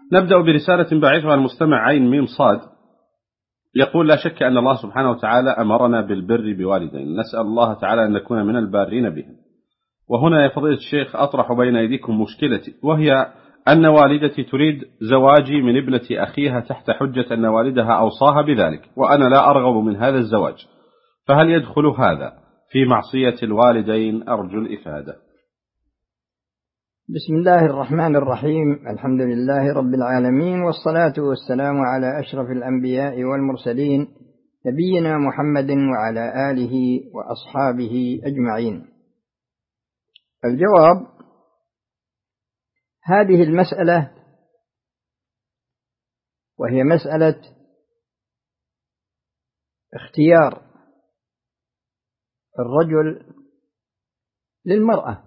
نبدأ برسالة باعثها المستمع عين ميم صاد، يقول: لا شك أن الله سبحانه وتعالى أمرنا بالبر بوالدين، نسأل الله تعالى أن نكون من البارين بهم. وهنا يا فضيلة الشيخ أطرح بين أيديكم مشكلتي، وهي أن والدتي تريد زواجي من ابنة أخيها تحت حجة أن والدها أوصاها بذلك، وأنا لا أرغب من هذا الزواج، فهل يدخل هذا في معصية الوالدين؟ أرجو الإفادة. بسم الله الرحمن الرحيم، الحمد لله رب العالمين، والصلاة والسلام على أشرف الأنبياء والمرسلين، نبينا محمد وعلى آله وأصحابه أجمعين. الجواب: هذه المسألة وهي مسألة اختيار الرجل للمرأة،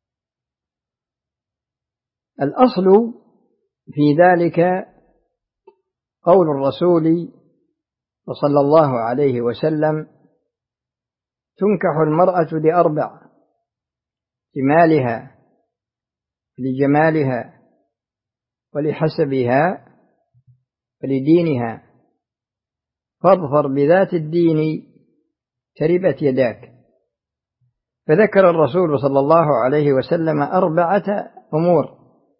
الأصل في ذلك قول الرسول صلى الله عليه وسلم: تنكح المرأة لأربع: لمالها، لجمالها، ولحسبها، ولدينها، فاظفر بذات الدين تربت يداك. فذكر الرسول صلى الله عليه وسلم 4 أمور،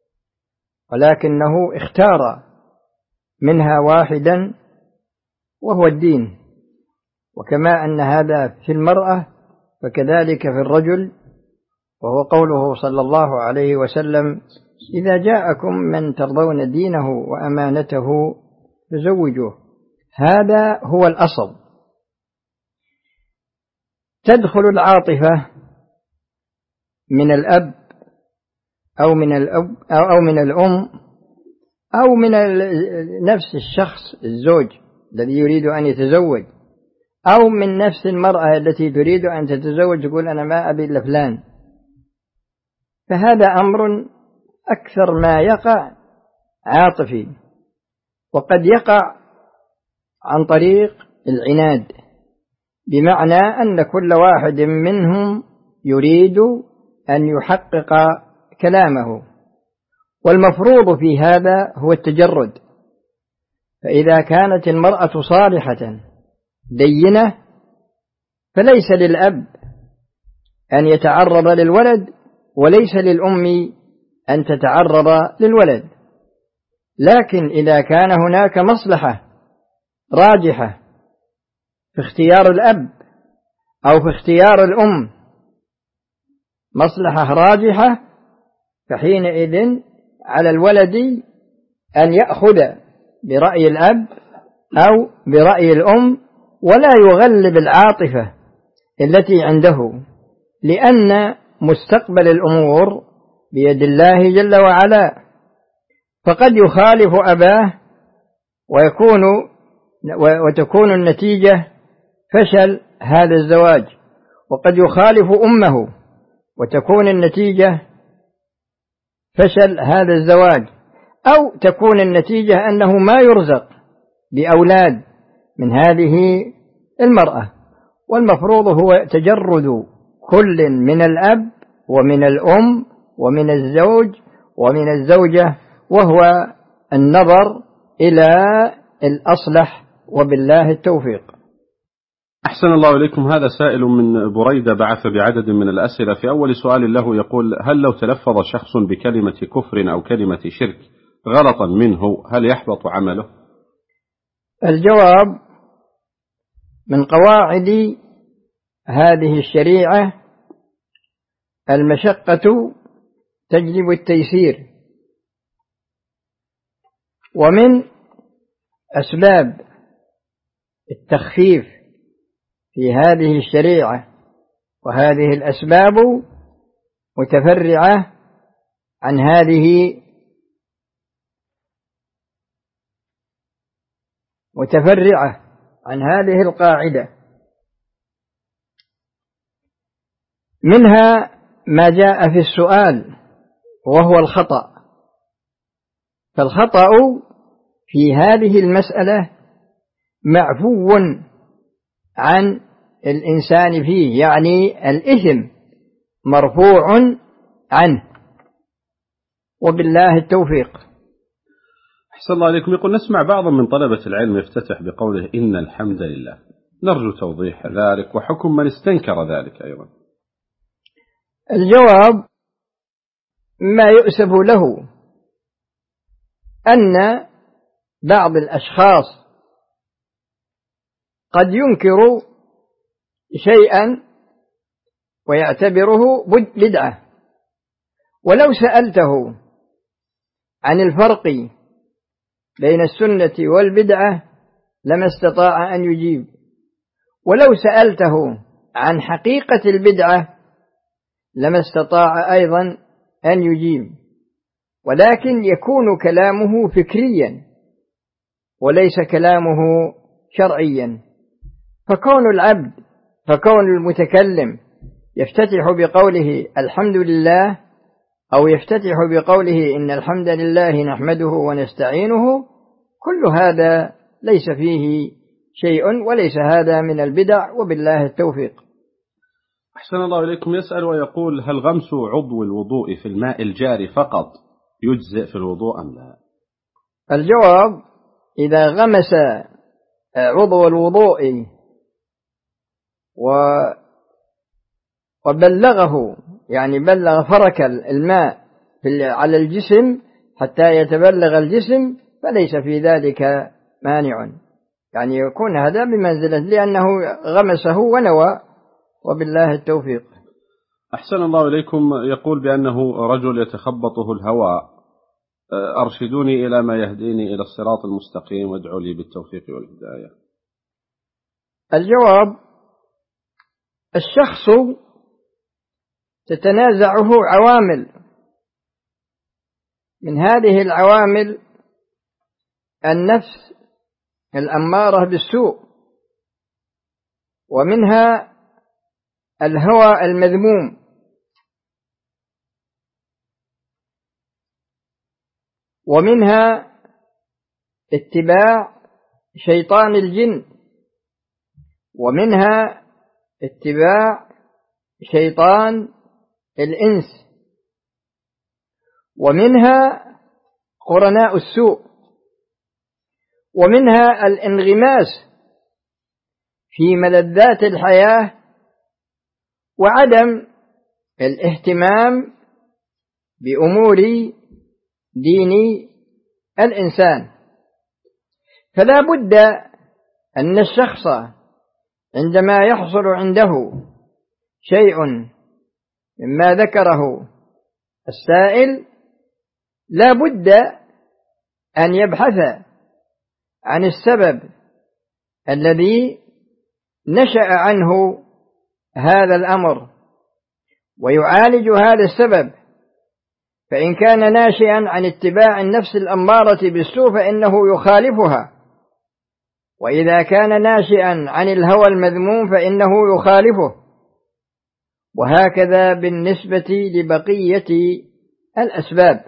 ولكنه اختار منها واحدا وهو الدين، وكما أن هذا في المرأة فكذلك في الرجل، وهو قوله صلى الله عليه وسلم: إذا جاءكم من ترضون دينه وأمانته فزوجوه. هذا هو الأصل. تدخل العاطفة من الأب أو من الأب أو من الأم أو من نفس الشخص الزوج الذي يريد أن يتزوج، أو من نفس المرأة التي تريد أن تتزوج تقول أنا ما أبي إلا فلان. فهذا أمر أكثر ما يقع عاطفي، وقد يقع عن طريق العناد، بمعنى أن كل واحد منهم يريد أن يحقق كلامه، والمفروض في هذا هو التجرد. فإذا كانت المرأة صالحة دينة فليس للأب أن يتعرض للولد، وليس للأم أن تتعرض للولد. لكن إذا كان هناك مصلحة راجحة في اختيار الأب أو في اختيار الأم، مصلحة راجحة، فحينئذ على الولد أن يأخذ برأي الأب أو برأي الأم، ولا يغلب العاطفة التي عنده، لأن مستقبل الأمور بيد الله جل وعلا. فقد يخالف أباه وتكون النتيجة فشل هذا الزواج، وقد يخالف أمه وتكون النتيجة فشل هذا الزواج، أو تكون النتيجة أنه ما يرزق بأولاد من هذه المرأة. والمفروض هو تجرد كل من الأب ومن الأم ومن الزوج ومن الزوجة، وهو النظر إلى الأصلح، وبالله التوفيق. أحسن الله إليكم. هذا سائل من بريدة بعث بعدد من الأسئلة. في أول سؤال له يقول: هل لو تلفظ شخص بكلمة كفر أو كلمة شرك غلطا منه هل يحبط عمله؟ الجواب: من قواعد هذه الشريعة المشقة تجلب التيسير، ومن أسباب التخفيف في هذه الشريعة، وهذه الأسباب متفرعة عن هذه القاعدة. منها ما جاء في السؤال وهو الخطأ. فالخطأ في هذه المسألة معفو عن الإنسان فيه، يعني الإثم مرفوع عنه، وبالله التوفيق. أحسن الله عليكم. يقول نسمع بعضا من طلبة العلم يفتتح بقوله إن الحمد لله، نرجو توضيح ذلك وحكم من استنكر ذلك أيضا. الجواب ما يؤسف له أن بعض الأشخاص قد ينكر شيئا ويعتبره بدعة، ولو سألته عن الفرق بين السنة والبدعة لما استطاع أن يجيب، ولو سألته عن حقيقة البدعة لما استطاع أيضا أن يجيب، ولكن يكون كلامه فكريا وليس كلامه شرعيا. فكون المتكلم يفتتح بقوله الحمد لله أو يفتتح بقوله إن الحمد لله نحمده ونستعينه، كل هذا ليس فيه شيء وليس هذا من البدع، وبالله التوفيق. أحسن الله إليكم. يسأل ويقول هل غمس عضو الوضوء في الماء الجاري فقط يجزئ في الوضوء أم لا؟ الجواب إذا غمس عضو الوضوء وبلغه، يعني بلغ فرك الماء على الجسم حتى يتبلغ الجسم، فليس في ذلك مانع، يعني يكون هذا بمنزلة لأنه غمسه ونوى، وبالله التوفيق. أحسن الله إليكم. يقول بأنه رجل يتخبطه الهواء، أرشدوني إلى ما يهديني إلى الصراط المستقيم وادعوا لي بالتوفيق والهداية. الجواب الشخص تتنازعه عوامل، من هذه العوامل النفس الأمارة بالسوء، ومنها الهوى المذموم، ومنها اتباع شيطان الجن، ومنها اتباع شيطان الإنس، ومنها قرناء السوء، ومنها الانغماس في ملذات الحياة وعدم الاهتمام بأمور دين الإنسان. فلا بد أن الشخص عندما يحصل عنده شيء مما ذكره السائل لا بد أن يبحث عن السبب الذي نشأ عنه هذا الأمر ويعالج هذا السبب، فإن كان ناشئا عن اتباع النفس الأمارة بالسوء فإنه يخالفها، وإذا كان ناشئا عن الهوى المذموم فإنه يخالفه، وهكذا بالنسبة لبقية الأسباب،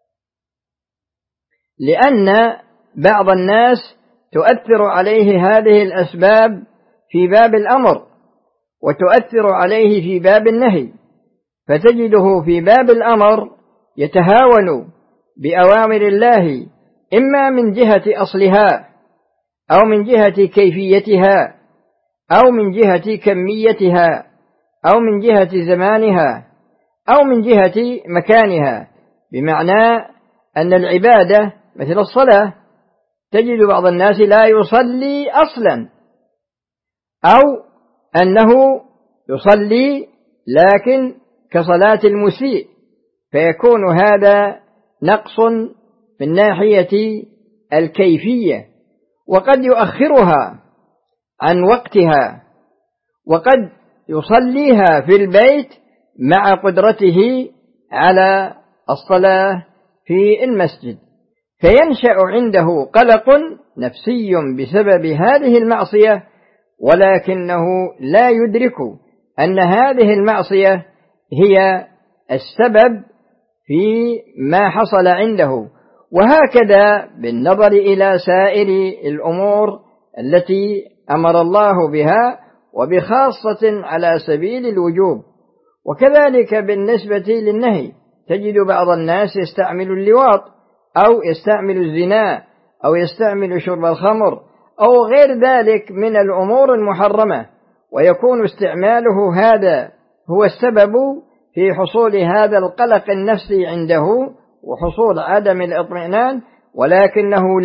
لأن بعض الناس تؤثر عليه هذه الأسباب في باب الأمر وتؤثر عليه في باب النهي، فتجده في باب الأمر يتهاون بأوامر الله إما من جهة أصلها أو من جهة كيفيتها أو من جهة كميتها أو من جهة زمانها أو من جهة مكانها، بمعنى أن العبادة مثل الصلاة تجد بعض الناس لا يصلي أصلا، أو أنه يصلي لكن كصلاة المسيء، فيكون هذا نقص من ناحية الكيفية، وقد يؤخرها عن وقتها، وقد يصليها في البيت مع قدرته على الصلاة في المسجد، فينشأ عنده قلق نفسي بسبب هذه المعصية، ولكنه لا يدرك أن هذه المعصية هي السبب في ما حصل عنده. وهكذا بالنظر إلى سائر الأمور التي أمر الله بها وبخاصة على سبيل الوجوب. وكذلك بالنسبة للنهي تجد بعض الناس يستعمل اللواط أو يستعمل الزنا أو يستعمل شرب الخمر أو غير ذلك من الأمور المحرمة، ويكون استعماله هذا هو السبب في حصول هذا القلق النفسي عنده وحصول عدم الاطمئنان، ولكنه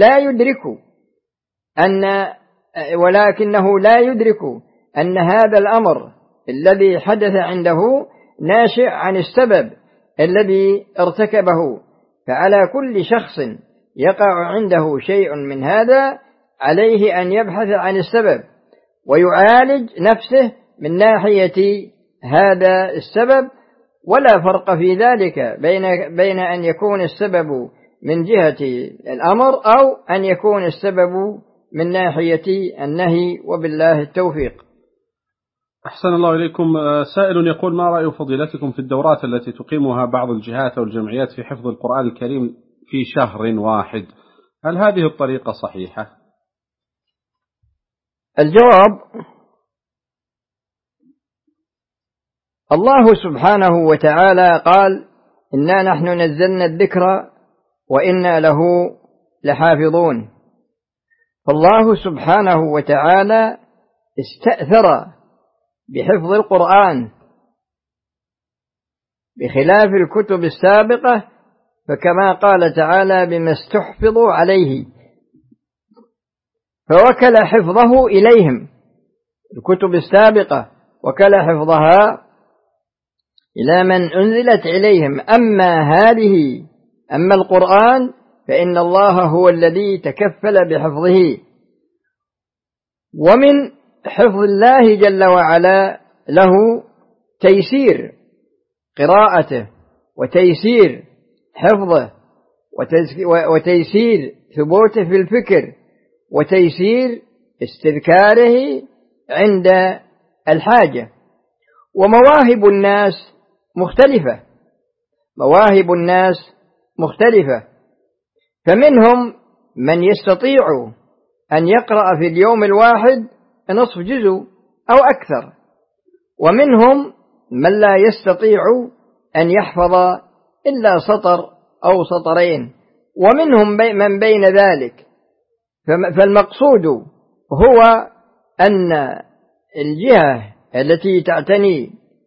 لا يدرك أن هذا الأمر الذي حدث عنده ناشئ عن السبب الذي ارتكبه. فعلى كل شخص يقع عنده شيء من هذا عليه أن يبحث عن السبب ويعالج نفسه من ناحية هذا السبب، ولا فرق في ذلك بين أن يكون السبب من جهة الأمر أو أن يكون السبب من ناحية النهي، وبالله التوفيق. أحسن الله إليكم. سائل يقول: ما رأي فضيلتكم في الدورات التي تقيمها بعض الجهات أو الجمعيات في حفظ القرآن الكريم في شهر واحد؟ هل هذه الطريقة صحيحة؟ الجواب: الله سبحانه وتعالى قال: إنا نحن نزلنا الذكر وإنا له لحافظون. فالله سبحانه وتعالى استأثر بحفظ القرآن بخلاف الكتب السابقة، فكما قال تعالى: بما استحفظوا عليه، فوكل حفظه إليهم. الكتب السابقة وكل حفظها إلى من أنزلت إليهم، أما القرآن فإن الله هو الذي تكفل بحفظه. ومن حفظ الله جل وعلا له تيسير قراءته وتيسير حفظه وتيسير ثبوته في الفكر وتيسير استذكاره عند الحاجة. ومواهب الناس مختلفة، فمنهم من يستطيع أن يقرأ في اليوم الواحد نصف جزء أو أكثر، ومنهم من لا يستطيع أن يحفظ إلا سطر أو سطرين، ومنهم من بين ذلك. فالمقصود هو أن الجهة التي تعتني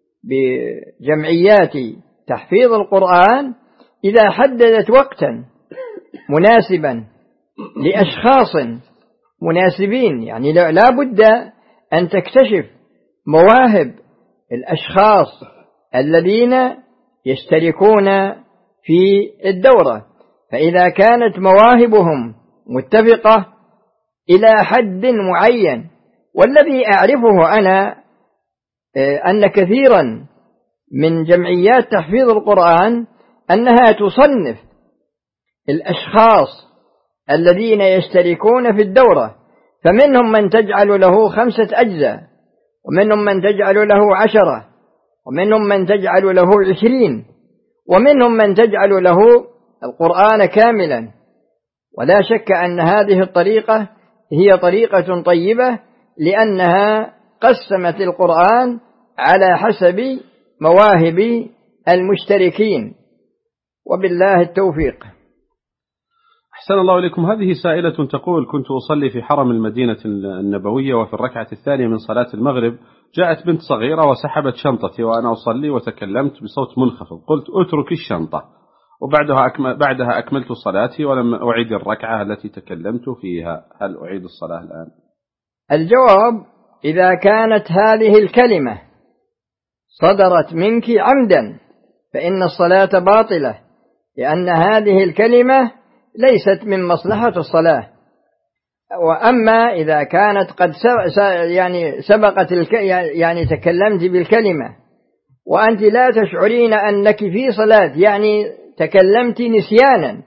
بجمعيات تحفيظ القرآن إذا حددت وقتا مناسبا لأشخاص مناسبين، يعني لا بد أن تكتشف مواهب الأشخاص الذين يشتركون في الدورة، فإذا كانت مواهبهم متفقة إلى حد معين. والذي أعرفه أنا أن كثيرا من جمعيات تحفيظ القرآن أنها تصنف الأشخاص الذين يشتركون في الدورة، فمنهم من تجعل له 5 أجزاء، ومنهم من تجعل له 10، ومنهم من تجعل له 20، ومنهم من تجعل له القرآن كاملا. ولا شك أن هذه الطريقة هي طريقة طيبة، لأنها قسمت القرآن على حسب مواهب المشتركين، وبالله التوفيق. أحسن الله إليكم. هذه سائلة تقول: كنت أصلي في حرم المدينة النبوية، وفي الركعة الثانية من صلاة المغرب جاءت بنت صغيرة وسحبت شنطتي وأنا أصلي، وتكلمت بصوت منخفض، قلت: أترك الشنطة، وبعدها أكملت صلاتي ولم أعيد الركعة التي تكلمت فيها. هل أعيد الصلاة الآن؟ الجواب: إذا كانت هذه الكلمة صدرت منك عمدا فإن الصلاة باطلة، لأن هذه الكلمة ليست من مصلحة الصلاة. وأما إذا كانت قد سبقت يعني تكلمت بالكلمة وأنت لا تشعرين أنك في صلاة، يعني تكلمت نسيانا،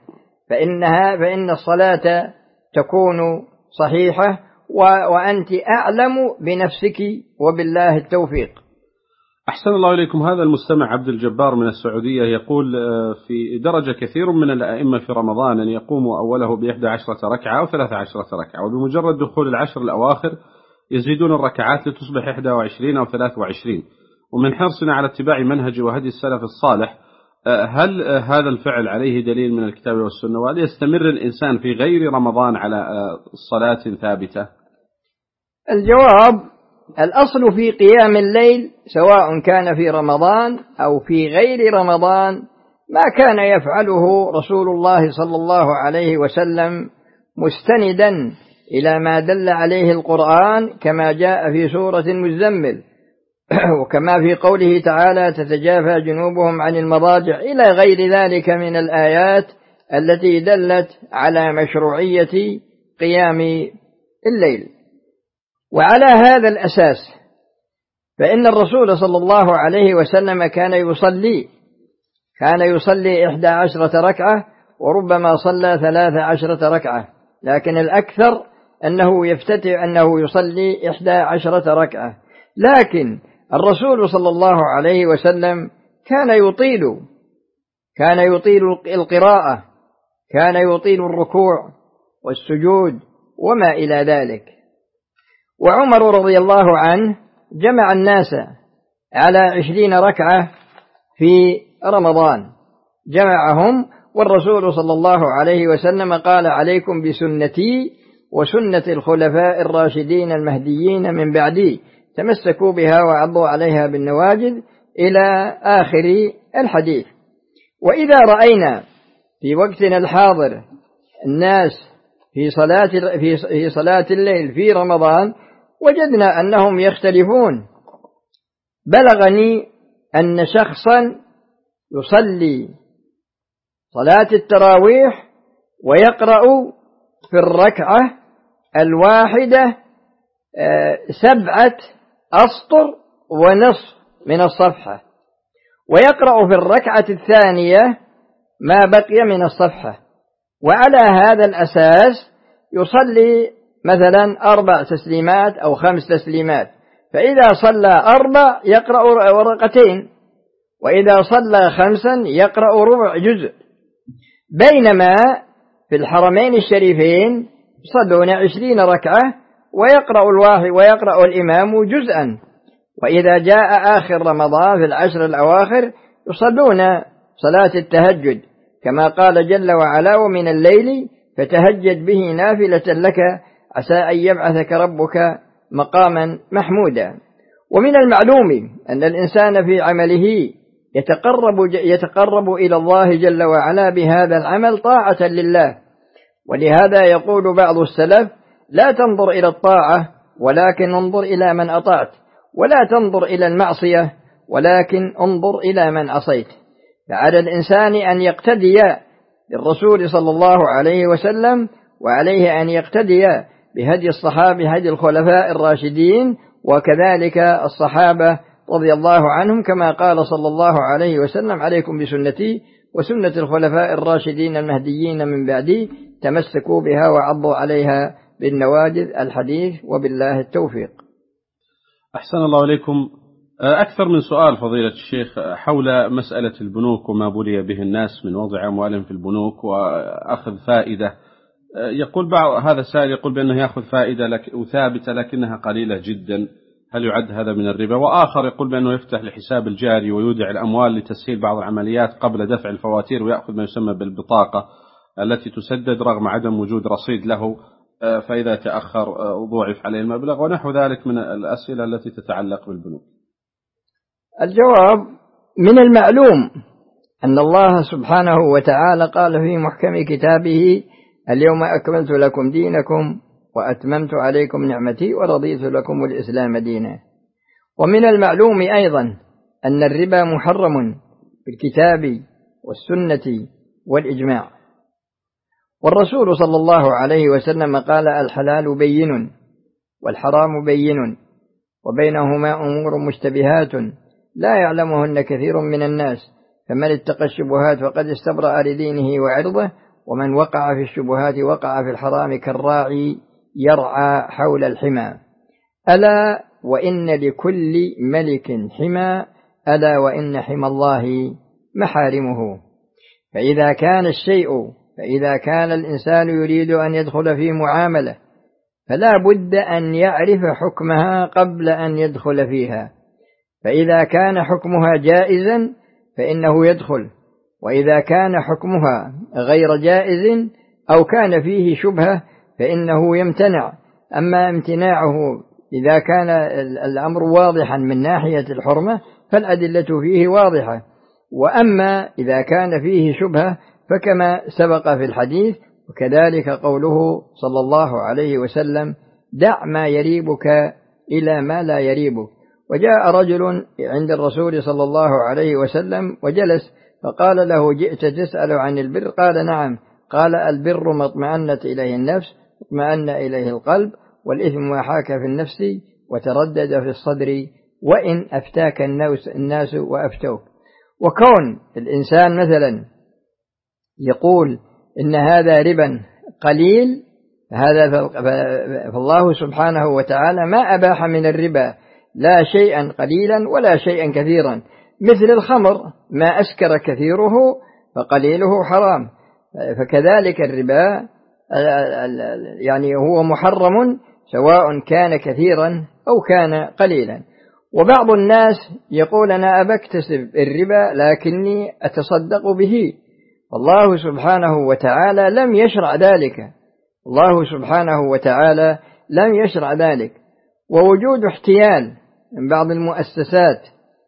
فإن الصلاة تكون صحيحة، وأنت أعلم بنفسك، وبالله التوفيق. أحسن الله إليكم. هذا المستمع عبد الجبار من السعودية يقول: في درجة كثير من الأئمة في رمضان أن يقوموا أوله ب11 ركعة أو 13 ركعة، وبمجرد دخول العشر الأواخر يزيدون الركعات لتصبح 21 أو 23. ومن حرصنا على اتباع منهج وهدي السلف الصالح هل هذا الفعل عليه دليل من الكتاب والسنة؟ وهل يستمر الإنسان في غير رمضان على صلاة ثابتة؟ الجواب: الأصل في قيام الليل سواء كان في رمضان أو في غير رمضان ما كان يفعله رسول الله صلى الله عليه وسلم مستندا إلى ما دل عليه القرآن كما جاء في سورة المزمل وكما في قوله تعالى: تتجافى جنوبهم عن المضاجع، إلى غير ذلك من الآيات التي دلت على مشروعية قيام الليل. وعلى هذا الأساس فإن الرسول صلى الله عليه وسلم كان يصلي 11 ركعة، وربما صلى 13 ركعة، لكن الأكثر أنه يفتتح أنه يصلي 11 ركعة. لكن الرسول صلى الله عليه وسلم كان يطيل القراءة، كان يطيل الركوع والسجود وما إلى ذلك. وعمر رضي الله عنه جمع الناس على 20 ركعة في رمضان، جمعهم، والرسول صلى الله عليه وسلم قال: عليكم بسنتي وسنة الخلفاء الراشدين المهديين من بعدي، تمسكوا بها وعضوا عليها بالنواجذ، إلى آخر الحديث. وإذا رأينا في وقتنا الحاضر الناس في صلاة الليل في رمضان وجدنا أنهم يختلفون. بلغني أن شخصا يصلي صلاة التراويح ويقرأ في الركعة الواحدة 7 أسطر ونصف من الصفحة، ويقرأ في الركعة الثانية ما بقي من الصفحة، وعلى هذا الأساس يصلي مثلا 4 تسليمات أو 5 تسليمات، فإذا صلى 4 يقرأ ورقتين، وإذا صلى 5 يقرأ ربع جزء. بينما في الحرمين الشريفين يصلون 20 ركعة ويقرأ الإمام جزءا. وإذا جاء آخر رمضان في العشر الأواخر يصلون صلاة التهجد، كما قال جل وعلا: ومن الليل فتهجد به نافلة لك عسى أن يبعثك ربك مقاما محمودا. ومن المعلوم أن الإنسان في عمله يتقرب إلى الله جل وعلا بهذا العمل طاعة لله، ولهذا يقول بعض السلف: لا تنظر إلى الطاعة ولكن انظر إلى من أطعت، ولا تنظر إلى المعصية ولكن انظر إلى من عصيت. فعلى الإنسان أن يقتدي بالرسول صلى الله عليه وسلم، وعليه أن يقتدي بهدي الصحابة، هدي الخلفاء الراشدين، وكذلك الصحابة رضي الله عنهم، كما قال صلى الله عليه وسلم: عليكم بسنتي وسنة الخلفاء الراشدين المهديين من بعدي، تمسكوا بها وعضوا عليها بالنواجذ. الحديث، وبالله التوفيق. أحسن الله إليكم. أكثر من سؤال فضيلة الشيخ حول مسألة البنوك وما بلي به الناس من وضع أموالهم في البنوك وأخذ فائدة. يقول بعض هذا السائل يقول بأنه يأخذ فائدة ثابتة لكنها قليلة جدا، هل يعد هذا من الربا؟ وآخر يقول بأنه يفتح لحساب الجاري ويودع الأموال لتسهيل بعض العمليات قبل دفع الفواتير، ويأخذ ما يسمى بالبطاقة التي تسدد رغم عدم وجود رصيد له، فإذا تأخر ضوعف عليه المبلغ، ونحو ذلك من الأسئلة التي تتعلق بالبنوك. الجواب: من المعلوم أن الله سبحانه وتعالى قال في محكم كتابه: اليوم أكملت لكم دينكم وأتممت عليكم نعمتي ورضيت لكم الإسلام دينا. ومن المعلوم أيضا أن الربا محرم بالكتاب والسنة والإجماع، والرسول صلى الله عليه وسلم قال: الحلال بين والحرام بين وبينهما أمور مشتبهات لا يعلمهن كثير من الناس، فمن اتقى الشبهات فقد استبرأ لدينه وعرضه، ومن وقع في الشبهات وقع في الحرام كالراعي يرعى حول الحمى. ألا وإن لكل ملك حمى، ألا وإن حمى الله محارمه. فإذا كان الإنسان يريد أن يدخل في معاملة فلا بد أن يعرف حكمها قبل أن يدخل فيها، فإذا كان حكمها جائزا فإنه يدخل، وإذا كان حكمها غير جائز أو كان فيه شبهة فإنه يمتنع. أما امتناعه إذا كان الأمر واضحا من ناحية الحرمة فالأدلة فيه واضحة، وأما إذا كان فيه شبهة فكما سبق في الحديث، وكذلك قوله صلى الله عليه وسلم: دع ما يريبك إلى ما لا يريبك. وجاء رجل عند الرسول صلى الله عليه وسلم وجلس فقال له: جئت تسأل عن البر؟ قال: نعم. قال: البر ما اطمأنت إليه النفس، اطمأن إليه القلب، والإثم ما حاك في النفس وتردد في الصدر، وإن أفتاك الناس وأفتوك. وكون الإنسان مثلا يقول إن هذا ربا قليل، فالله سبحانه وتعالى ما أباح من الربا لا شيئا قليلا ولا شيئا كثيرا، مثل الخمر ما أسكر كثيره فقليله حرام، فكذلك الربا يعني هو محرم سواء كان كثيرا أو كان قليلا. وبعض الناس يقول: أنا أبكتسب الربا لكني أتصدق به. الله سبحانه وتعالى لم يشرع ذلك، الله سبحانه وتعالى لم يشرع ذلك. ووجود احتيال من بعض المؤسسات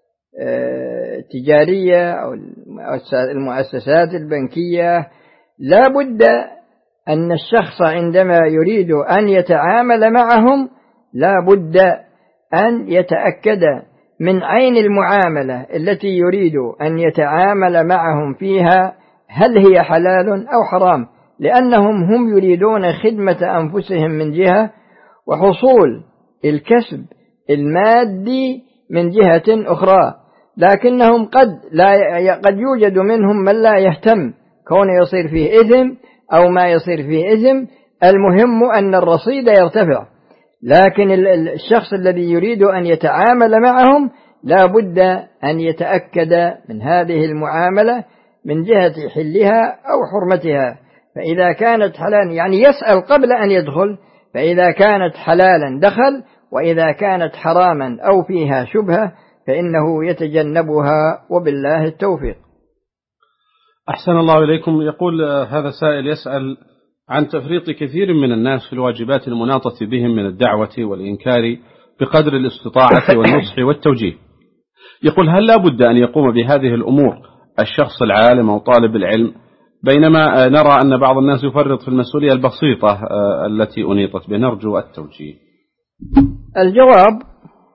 التجارية أو المؤسسات البنكية، لا بد أن الشخص عندما يريد أن يتعامل معهم لا بد أن يتأكد من عين المعاملة التي يريد أن يتعامل معهم فيها هل هي حلال أو حرام، لأنهم هم يريدون خدمة أنفسهم من جهة، وحصول الكسب المادي من جهة أخرى. لكنهم قد يوجد منهم من لا يهتم كون يصير فيه إثم أو ما يصير فيه إثم، المهم أن الرصيد يرتفع. لكن الشخص الذي يريد أن يتعامل معهم لا بد أن يتأكد من هذه المعاملة من جهة حلها أو حرمتها. فإذا كانت حلالا يعني يسأل قبل أن يدخل، فإذا كانت حلالا دخل، وإذا كانت حراما أو فيها شبهة فإنه يتجنبها، وبالله التوفيق. أحسن الله إليكم. يقول هذا سائل يسأل عن تفريط كثير من الناس في الواجبات المناطة بهم من الدعوة والإنكار بقدر الاستطاعة والنصح والتوجيه. يقول: هل لا بد أن يقوم بهذه الأمور الشخص العالم أو طالب العلم، بينما نرى أن بعض الناس يفرط في المسؤولية البسيطة التي أنيطت به؟ نرجو التوجيه. الجواب: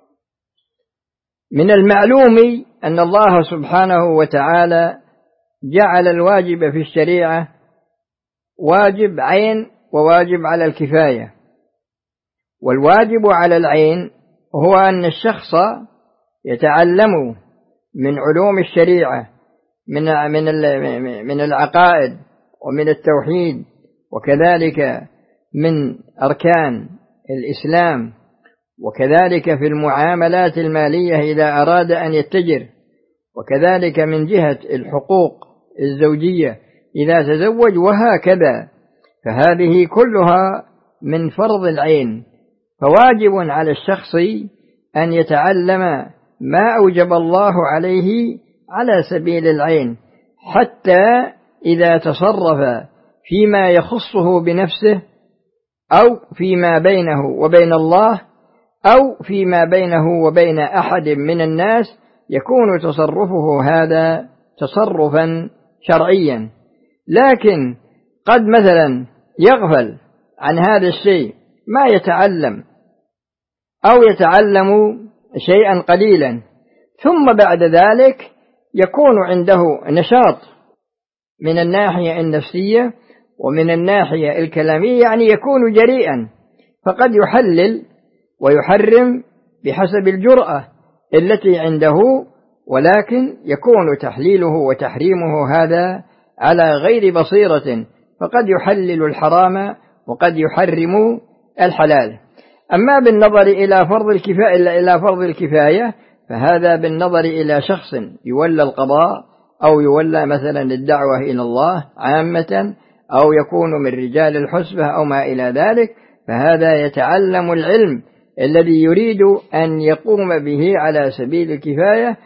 من المعلوم أن الله سبحانه وتعالى جعل الواجب في الشريعة واجب عين وواجب على الكفاية. والواجب على العين هو أن الشخص يتعلم من علوم الشريعة من العقائد ومن التوحيد، وكذلك من أركان الإسلام، وكذلك في المعاملات المالية إذا أراد أن يتجر، وكذلك من جهة الحقوق الزوجية إذا تزوج، وهكذا. فهذه كلها من فرض العين، فواجب على الشخص أن يتعلم ما أوجب الله عليه على سبيل العين، حتى إذا تصرف فيما يخصه بنفسه أو فيما بينه وبين الله أو فيما بينه وبين أحد من الناس يكون تصرفه هذا تصرفا شرعيا. لكن قد مثلا يغفل عن هذا الشيء ما يتعلم أو يتعلم شيئا قليلا، ثم بعد ذلك يكون عنده نشاط من الناحية النفسية ومن الناحية الكلامية، يعني يكون جريئا، فقد يحلل ويحرم بحسب الجرأة التي عنده، ولكن يكون تحليله وتحريمه هذا على غير بصيرة، فقد يحلل الحرام وقد يحرم الحلال. أما بالنظر إلى فرض الكفاية فهذا بالنظر إلى شخص يولى القضاء أو يولى مثلا الدعوة إلى الله عامة، أو يكون من رجال الحسبة أو ما إلى ذلك، فهذا يتعلم العلم الذي يريد أن يقوم به على سبيل الكفاية،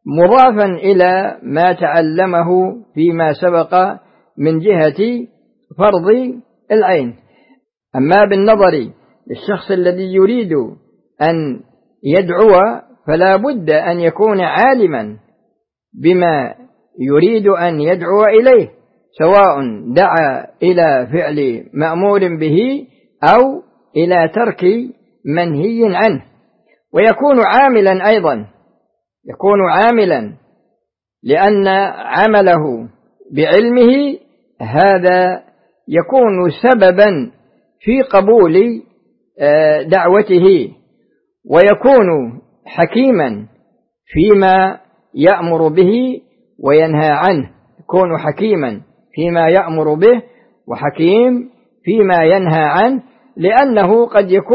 مضافا إلى ما تعلمه فيما سبق من جهة فرض العين. أما بالنظر للشخص الذي يريد أن يدعو فلا بد أن يكون عالما بما يريد أن يدعو إليه، سواء دعا إلى فعل مأمور به أو إلى ترك منهي عنه. ويكون عاملا أيضا، يكون عاملا لأن عمله بعلمه هذا يكون سببا في قبول دعوته، ويكون حكيما فيما يأمر به وينهى عنه، يكون حكيما فيما يأمر به وحكيم فيما ينهى عنه، لأنه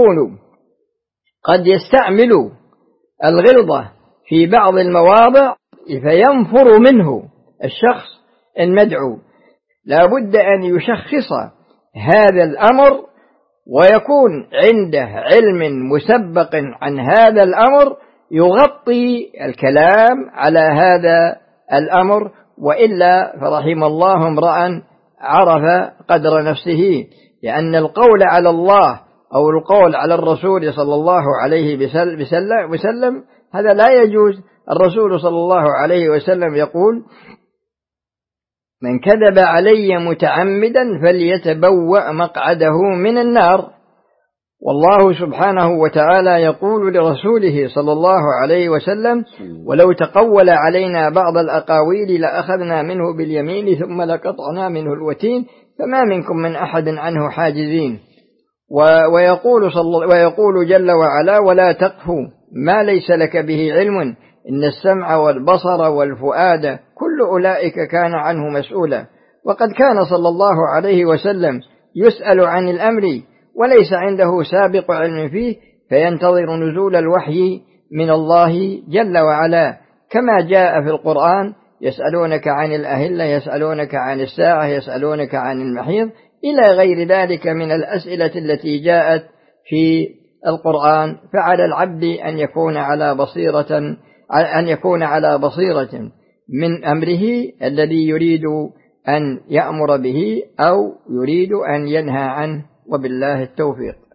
قد يستعمل الغلظة في بعض المواضع فينفر منه الشخص المدعو. لا بد أن يشخص هذا الأمر ويكون عنده علم مسبق عن هذا الأمر يغطي الكلام على هذا الأمر، وإلا فرحم الله امرأ عرف قدر نفسه، لأن القول على الله أو القول على الرسول صلى الله عليه وسلم هذا لا يجوز. الرسول صلى الله عليه وسلم يقول: من كذب علي متعمدا فليتبوأ مقعده من النار. والله سبحانه وتعالى يقول لرسوله صلى الله عليه وسلم: ولو تقول علينا بعض الأقاويل لأخذنا منه باليمين ثم لقطعنا منه الوتين فما منكم من أحد عنه حاجزين. ويقول جل وعلا: ولا تقف ما ليس لك به علم إن السمع والبصر والفؤاد كل أولئك كان عنه مسؤولا. وقد كان صلى الله عليه وسلم يسأل عن الأمر وليس عنده سابق علم فيه، فينتظر نزول الوحي من الله جل وعلا، كما جاء في القرآن: يسألونك عن الأهلة، يسألونك عن الساعة، يسألونك عن المحيض، إلى غير ذلك من الأسئلة التي جاءت في القرآن. فعلى العبد أن يكون على بصيرة من أمره الذي يريد أن يأمر به أو يريد أن ينهى عنه، وبالله التوفيق.